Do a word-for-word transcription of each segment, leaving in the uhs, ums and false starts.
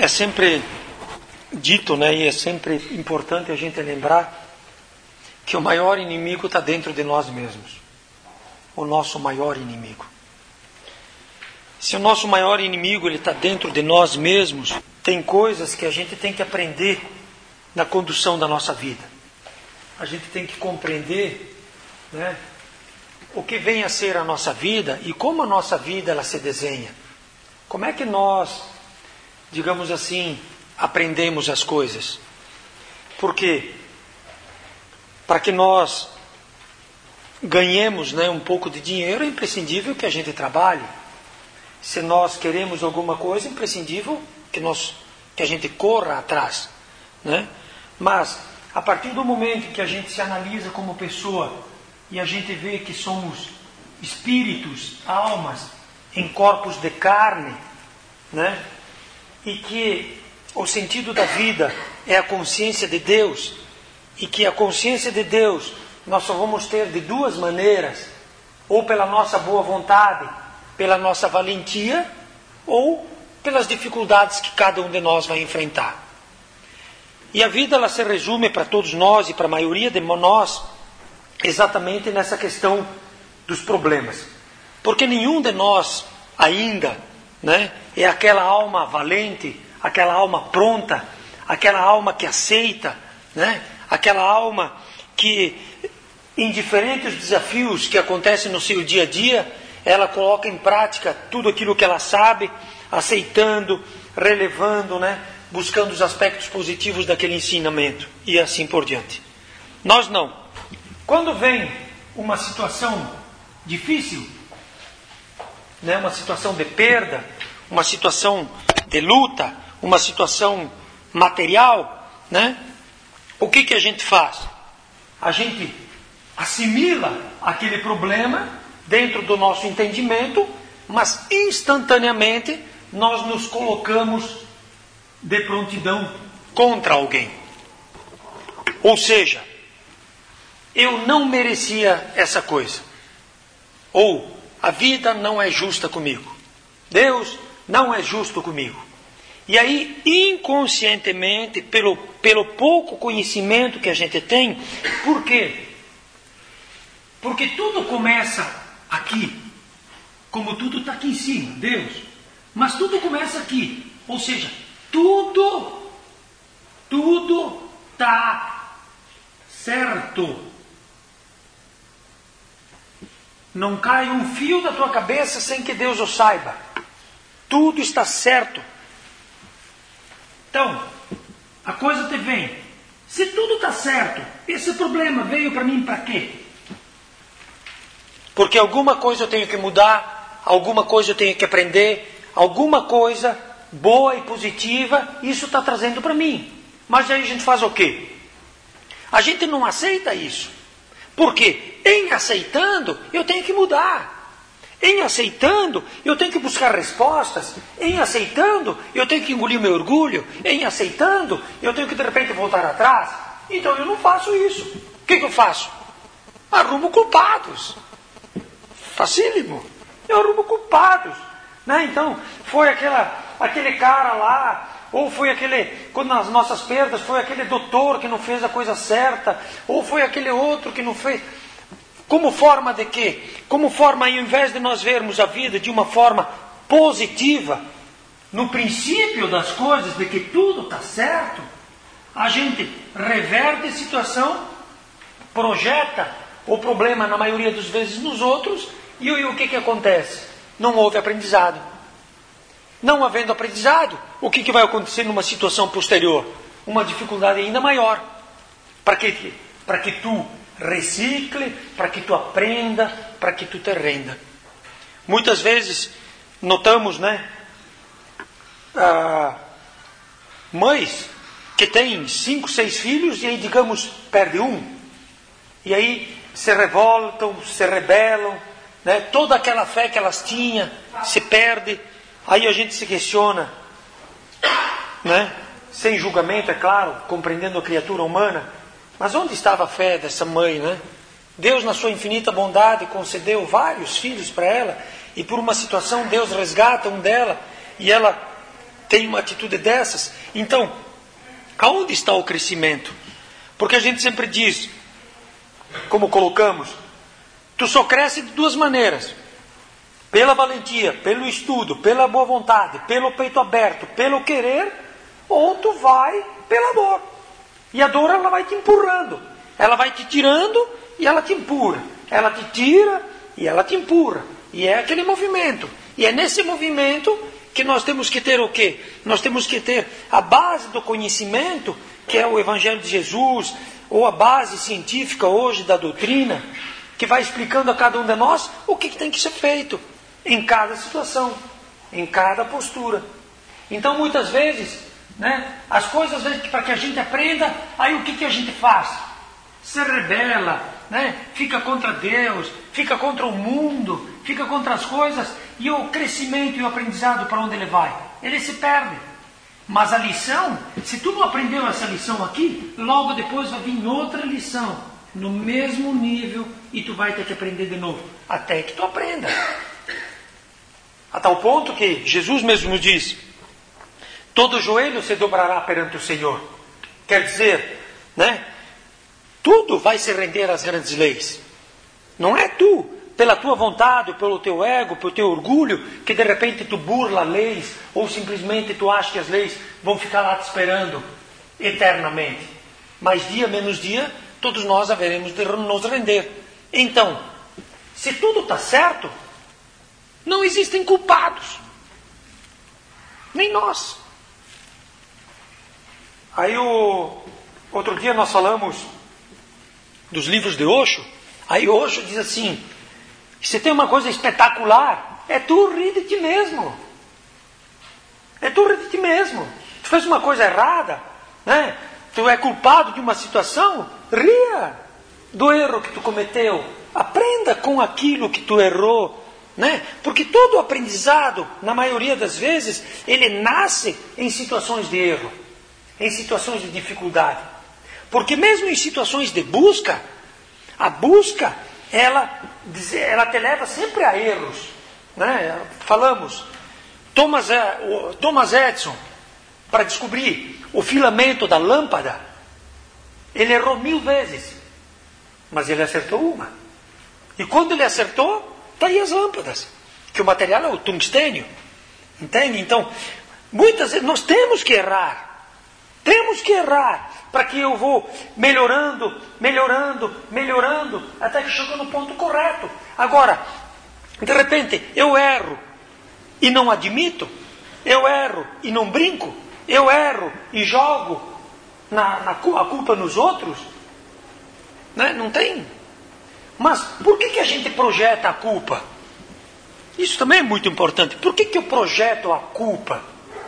É sempre dito, né, e é sempre importante a gente lembrar que o maior inimigo está dentro de nós mesmos. O nosso maior inimigo. Se o nosso maior inimigo está dentro de nós mesmos, tem coisas que a gente tem que aprender na condução da nossa vida. A gente tem que compreender, né, o que vem a ser a nossa vida e como a nossa vida ela se desenha. Como é que nós, digamos assim, aprendemos as coisas? Porque para que nós ganhemos, né, um pouco de dinheiro, é imprescindível que a gente trabalhe. Se nós queremos alguma coisa, é imprescindível que, nós, que a gente corra atrás, né? Mas, a partir do momento que a gente se analisa como pessoa e a gente vê que somos espíritos, almas, em corpos de carne, né? E que o sentido da vida é a consciência de Deus, e que a consciência de Deus nós só vamos ter de duas maneiras, ou pela nossa boa vontade, pela nossa valentia, ou pelas dificuldades que cada um de nós vai enfrentar. E a vida ela se resume para todos nós e para a maioria de nós exatamente nessa questão dos problemas. Porque nenhum de nós ainda, né, é aquela alma valente, aquela alma pronta, aquela alma que aceita, né, aquela alma que, em diferentes desafios que acontecem no seu dia a dia, ela coloca em prática tudo aquilo que ela sabe, aceitando, relevando, né, buscando os aspectos positivos daquele ensinamento e assim por diante. Nós não. Quando vem uma situação difícil, né, uma situação de perda, uma situação de luta, uma situação material, né, o que que a gente faz? A gente assimila aquele problema dentro do nosso entendimento, mas instantaneamente nós nos colocamos de prontidão contra alguém. Ou seja, eu não merecia essa coisa. Ou a vida não é justa comigo. Deus não é justo comigo. E aí, inconscientemente, pelo, pelo pouco conhecimento que a gente tem, por quê? Porque tudo começa aqui, como tudo está aqui em cima, Deus. Mas tudo começa aqui. Ou seja, tudo, tudo está certo. Não cai um fio da tua cabeça sem que Deus o saiba. Tudo está certo. Então, a coisa te vem. Se tudo está certo, esse problema veio para mim para quê? Porque alguma coisa eu tenho que mudar, alguma coisa eu tenho que aprender, alguma coisa boa e positiva, isso está trazendo para mim. Mas aí a gente faz o quê? A gente não aceita isso. Porque em aceitando, eu tenho que mudar. Em aceitando, eu tenho que buscar respostas. Em aceitando, eu tenho que engolir meu orgulho. Em aceitando, eu tenho que de repente voltar atrás. Então eu não faço isso. O que, que eu faço? Arrumo culpados. Facílimo. Eu arrumo culpados. Né? Então, foi aquela, aquele cara lá, ou foi aquele, quando nas nossas perdas, foi aquele doutor que não fez a coisa certa, ou foi aquele outro que não fez. Como forma de quê? Como forma, ao invés de nós vermos a vida de uma forma positiva, no princípio das coisas, de que tudo está certo, a gente reverte a situação, projeta o problema, na maioria das vezes, nos outros, e, e o que, que acontece? Não houve aprendizado. Não havendo aprendizado, o que, que vai acontecer numa situação posterior? Uma dificuldade ainda maior. Para que, para que tu recicle, para que tu aprenda, para que tu te renda. Muitas vezes notamos, né, ah, mães que têm cinco, seis filhos e aí, digamos, perde um. E aí se revoltam, se rebelam, né, toda aquela fé que elas tinham se perde. Aí a gente se questiona, né, sem julgamento, é claro, compreendendo a criatura humana. Mas onde estava a fé dessa mãe, né? Deus, na sua infinita bondade, concedeu vários filhos para ela, e por uma situação Deus resgata um dela, e ela tem uma atitude dessas, então, aonde está o crescimento? Porque a gente sempre diz, como colocamos, tu só cresce de duas maneiras. Pela valentia, pelo estudo, pela boa vontade, pelo peito aberto, pelo querer, ou tu vai pela dor. E a dor ela vai te empurrando. Ela vai te tirando e ela te empurra. Ela te tira e ela te empurra. E é aquele movimento. E é nesse movimento que nós temos que ter o quê? Nós temos que ter a base do conhecimento, que é o Evangelho de Jesus, ou a base científica hoje da doutrina, que vai explicando a cada um de nós o que tem que ser feito em cada situação, em cada postura. Então, muitas vezes, né, as coisas, para que a gente aprenda, aí o que, que a gente faz? Se rebela, né, fica contra Deus, fica contra o mundo, fica contra as coisas, e o crescimento e o aprendizado, para onde ele vai? Ele se perde. Mas a lição, se tu não aprendeu essa lição aqui, logo depois vai vir outra lição, no mesmo nível, e tu vai ter que aprender de novo, até que tu aprenda. A tal ponto que Jesus mesmo diz, todo joelho se dobrará perante o Senhor. Quer dizer, né, tudo vai se render às grandes leis. Não é tu, pela tua vontade, pelo teu ego, pelo teu orgulho, que de repente tu burla leis, ou simplesmente tu acha que as leis vão ficar lá te esperando eternamente. Mas dia menos dia, todos nós haveremos de nos render. Então, se tudo está certo, não existem culpados. Nem nós. Aí o outro dia nós falamos dos livros de Osho. Aí Osho diz assim, se tem uma coisa espetacular, é tu rir de ti mesmo. É tu rir de ti mesmo. Tu fez uma coisa errada, né? Tu é culpado de uma situação, ria do erro que tu cometeu. Aprenda com aquilo que tu errou. Né? Porque todo aprendizado, na maioria das vezes, ele nasce em situações de erro, em situações de dificuldade. Porque mesmo em situações de busca, a busca, ela, ela te leva sempre a erros. Né? Falamos, Thomas, Thomas Edison, para descobrir o filamento da lâmpada, ele errou mil vezes, mas ele acertou uma. E quando ele acertou, está aí as lâmpadas, que o material é o tungstênio. Entende? Então, muitas vezes nós temos que errar. Temos que errar, para que eu vou melhorando, melhorando, melhorando, até que chego no ponto correto. Agora, de repente, eu erro e não admito, eu erro e não brinco, eu erro e jogo na, na, a culpa nos outros, né? Não tem. Mas por que, que a gente projeta a culpa? Isso também é muito importante. Por que, que eu projeto a culpa?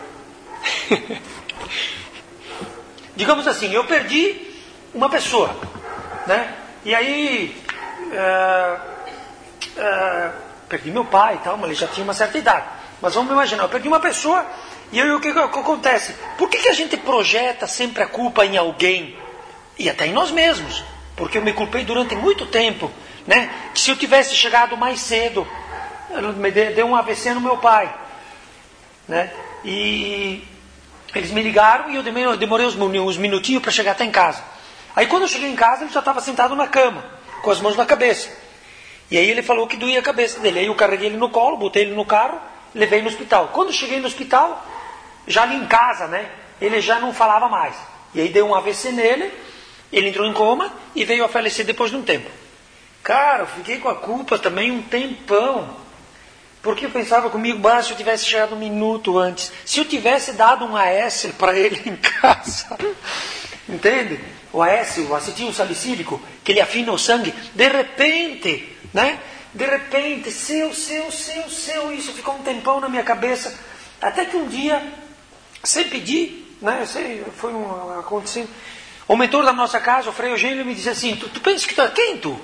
Digamos assim, eu perdi uma pessoa, né? E aí uh, uh, perdi meu pai e tal, mas ele já tinha uma certa idade. Mas vamos imaginar, eu perdi uma pessoa e aí o que, que acontece? Por que, que a gente projeta sempre a culpa em alguém? E até em nós mesmos. Porque eu me culpei durante muito tempo, né? Que se eu tivesse chegado mais cedo, me deu um A V C no meu pai, né? E eles me ligaram e eu demorei uns minutinhos para chegar até em casa. Aí quando eu cheguei em casa, ele já estava sentado na cama, com as mãos na cabeça. E aí ele falou que doía a cabeça dele. Aí eu carreguei ele no colo, botei ele no carro, levei no hospital. Quando eu cheguei no hospital, já ali em casa, né? Ele já não falava mais. E aí deu um A V C nele. Ele entrou em coma e veio a falecer depois de um tempo. Cara, eu fiquei com a culpa também um tempão. Porque eu pensava comigo, bah, se eu tivesse chegado um minuto antes. Se eu tivesse dado um A S para ele em casa. Entende? O A S, o acetil salicílico, que ele afina o sangue. De repente, né? De repente, seu, seu, seu, seu. Isso ficou um tempão na minha cabeça. Até que um dia, sem pedir, né? Sei, foi um acontecendo. O mentor da nossa casa, o Frei Eugênio, me disse assim, tu, tu pensa que tu é quem, tu?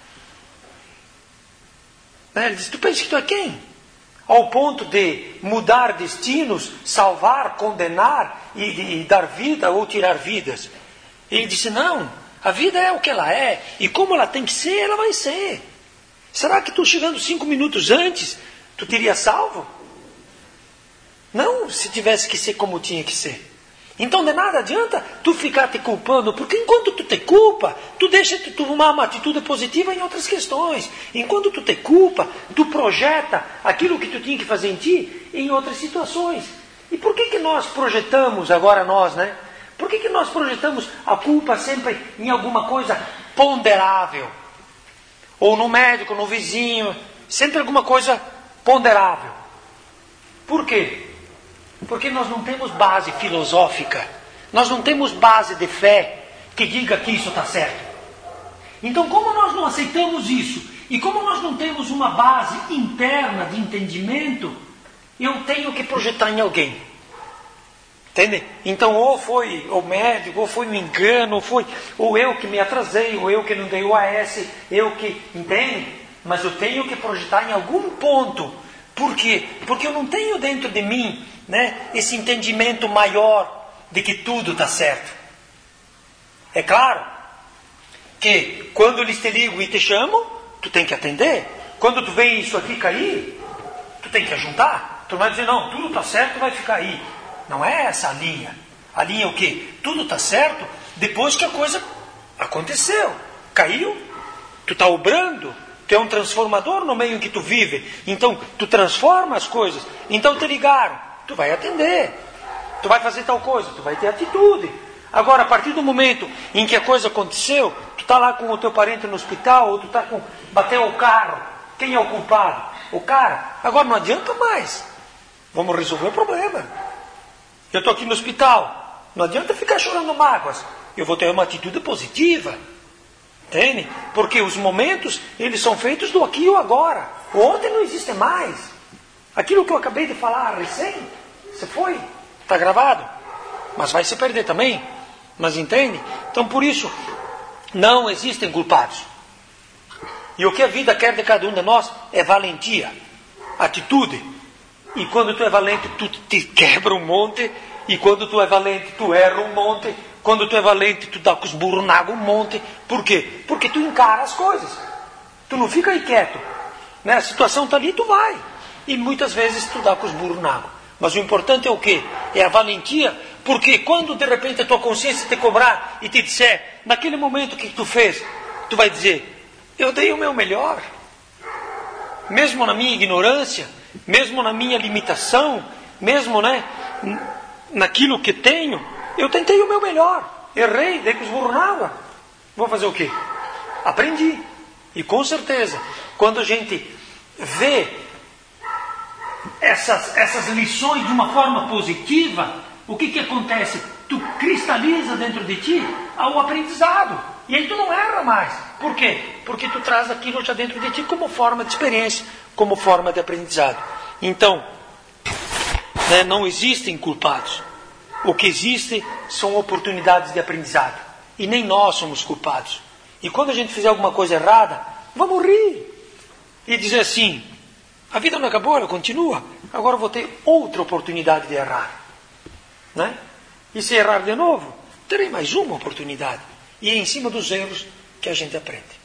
Ele disse, tu pensa que tu é quem? Ao ponto de mudar destinos, salvar, condenar e, e dar vida ou tirar vidas. Ele disse, não, a vida é o que ela é, e como ela tem que ser, ela vai ser. Será que tu chegando cinco minutos antes, tu teria salvo? Não se tivesse que ser como tinha que ser. Então de nada adianta tu ficar te culpando, porque enquanto tu te culpa, tu deixa de tomar uma atitude positiva em outras questões. Enquanto tu te culpa, tu projeta aquilo que tu tinha que fazer em ti em outras situações. E por que que nós projetamos, agora nós, né? Por que que nós projetamos a culpa sempre em alguma coisa ponderável? Ou no médico, no vizinho, sempre alguma coisa ponderável. Por quê? Porque nós não temos base filosófica, nós não temos base de fé que diga que isso está certo. Então, como nós não aceitamos isso, e como nós não temos uma base interna de entendimento, eu tenho que projetar em alguém. Entende? Então, ou foi o médico, ou foi um engano, ou foi ou eu que me atrasei, ou eu que não dei o A S, eu que... Entende? Mas eu tenho que projetar em algum ponto. Por quê? Porque eu não tenho dentro de mim, né, esse entendimento maior de que tudo está certo. É claro que quando eles te ligam e te chamam, tu tem que atender. Quando tu vê isso aqui cair, tu tem que ajuntar. Tu não vai dizer, não, tudo está certo, vai ficar aí. Não é essa a linha. A linha é o quê? Tudo está certo depois que a coisa aconteceu. Caiu, tu está obrando. Tu é um transformador no meio em que tu vive. Então, tu transforma as coisas. Então, te ligaram. Tu vai atender. Tu vai fazer tal coisa. Tu vai ter atitude. Agora, a partir do momento em que a coisa aconteceu, tu está lá com o teu parente no hospital, ou tu está com... bateu o carro. Quem é o culpado? O cara. Agora, não adianta mais. Vamos resolver o problema. Eu estou aqui no hospital. Não adianta ficar chorando mágoas. Eu vou ter uma atitude positiva. Entende? Porque os momentos, eles são feitos do aqui e o agora. O ontem não existe mais. Aquilo que eu acabei de falar recém, você foi, está gravado. Mas vai se perder também. Mas entende? Então por isso, não existem culpados. E o que a vida quer de cada um de nós é valentia, atitude. E quando tu é valente, tu te quebra um monte. E quando tu é valente, tu erra um monte. Quando tu é valente, tu dá com os burros na água um monte. Por quê? Porque tu encara as coisas. Tu não fica aí quieto. Né? A situação está ali, tu vai. E muitas vezes tu dá com os burros na água. Mas o importante é o quê? É a valentia. Porque quando de repente a tua consciência te cobrar e te disser, naquele momento que tu fez, tu vai dizer, eu dei o meu melhor. Mesmo na minha ignorância, mesmo na minha limitação, mesmo, né, naquilo que tenho, eu tentei o meu melhor. Errei, dei com os burros na água. Vou fazer o quê? Aprendi. E com certeza, quando a gente vê essas, essas lições de uma forma positiva, o que, que acontece? Tu cristaliza dentro de ti o aprendizado. E aí tu não erra mais. Por quê? Porque tu traz aquilo já dentro de ti como forma de experiência, como forma de aprendizado. Então, né, não existem culpados. O que existe são oportunidades de aprendizado. E nem nós somos culpados. E quando a gente fizer alguma coisa errada, vamos rir. E dizer assim, a vida não acabou, ela continua. Agora eu vou ter outra oportunidade de errar. Né? E se errar de novo, terei mais uma oportunidade. E é em cima dos erros que a gente aprende.